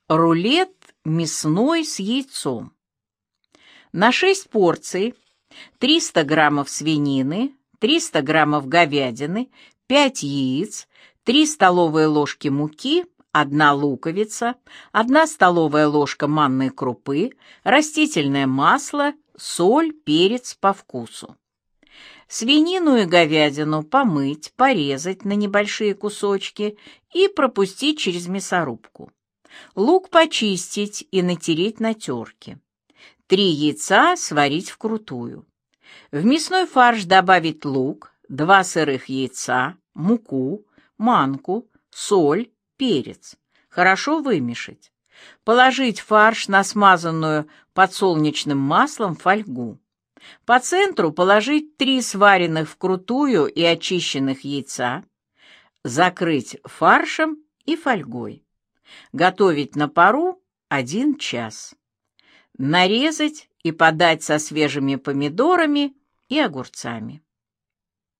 Рулет мясной с яйцом. На 6 порций 300 граммов свинины, 300 граммов говядины, 5 яиц, 3 столовые ложки муки, 1 луковица, 1 столовая ложка манной крупы, растительное масло, соль, перец по вкусу. Свинину и говядину помыть, порезать на небольшие кусочки и пропустить через мясорубку. Лук почистить и натереть на терке. 3 яйца сварить вкрутую. В мясной фарш добавить лук, 2 сырых яйца, муку, манку, соль, перец. Хорошо вымешать. Положить фарш на смазанную подсолнечным маслом фольгу. По центру положить 3 сваренных вкрутую и очищенных яйца. Закрыть фаршем и фольгой. Готовить на пару 1 час. Нарезать и подать со свежими помидорами и огурцами.